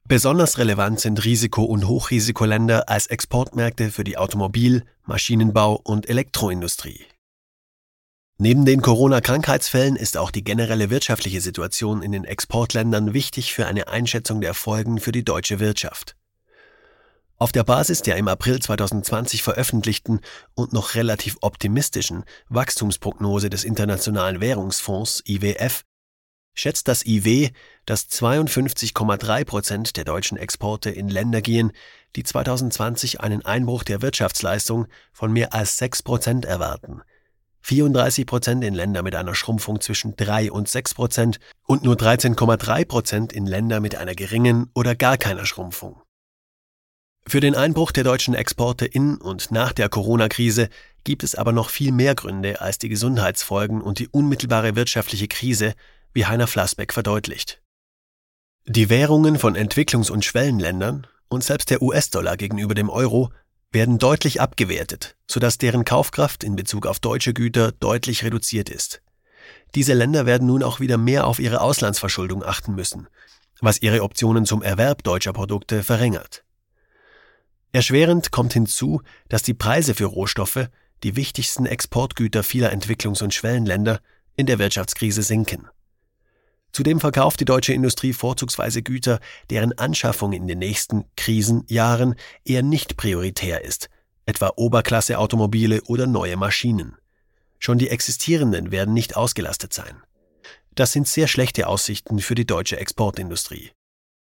Besonders relevant sind Risiko- und Hochrisikoländer als Exportmärkte für die Automobil-, Maschinenbau- und Elektroindustrie. Neben den Corona-Krankheitsfällen ist auch die generelle wirtschaftliche Situation in den Exportländern wichtig für eine Einschätzung der Folgen für die deutsche Wirtschaft. Auf der Basis der im April 2020 veröffentlichten und noch relativ optimistischen Wachstumsprognose des Internationalen Währungsfonds IWF schätzt das IW, dass 52,3% der deutschen Exporte in Länder gehen, die 2020 einen Einbruch der Wirtschaftsleistung von mehr als 6% erwarten. 34% in Länder mit einer Schrumpfung zwischen 3 und 6% und nur 13,3% in Länder mit einer geringen oder gar keiner Schrumpfung. Für den Einbruch der deutschen Exporte in und nach der Corona-Krise gibt es aber noch viel mehr Gründe als die Gesundheitsfolgen und die unmittelbare wirtschaftliche Krise, wie Heiner Flassbeck verdeutlicht. Die Währungen von Entwicklungs- und Schwellenländern und selbst der US-Dollar gegenüber dem Euro werden deutlich abgewertet, sodass deren Kaufkraft in Bezug auf deutsche Güter deutlich reduziert ist. Diese Länder werden nun auch wieder mehr auf ihre Auslandsverschuldung achten müssen, was ihre Optionen zum Erwerb deutscher Produkte verringert. Erschwerend kommt hinzu, dass die Preise für Rohstoffe, die wichtigsten Exportgüter vieler Entwicklungs- und Schwellenländer, in der Wirtschaftskrise sinken. Zudem verkauft die deutsche Industrie vorzugsweise Güter, deren Anschaffung in den nächsten Krisenjahren eher nicht prioritär ist, etwa Oberklasse-Automobile oder neue Maschinen. Schon die existierenden werden nicht ausgelastet sein. Das sind sehr schlechte Aussichten für die deutsche Exportindustrie.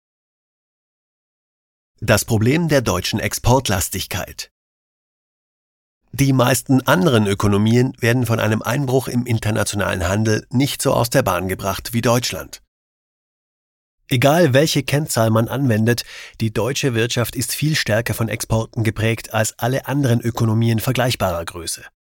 Das Problem der deutschen Exportlastigkeit. Die meisten anderen Ökonomien werden von einem Einbruch im internationalen Handel nicht so aus der Bahn gebracht wie Deutschland. Egal welche Kennzahl man anwendet, die deutsche Wirtschaft ist viel stärker von Exporten geprägt als alle anderen Ökonomien vergleichbarer Größe.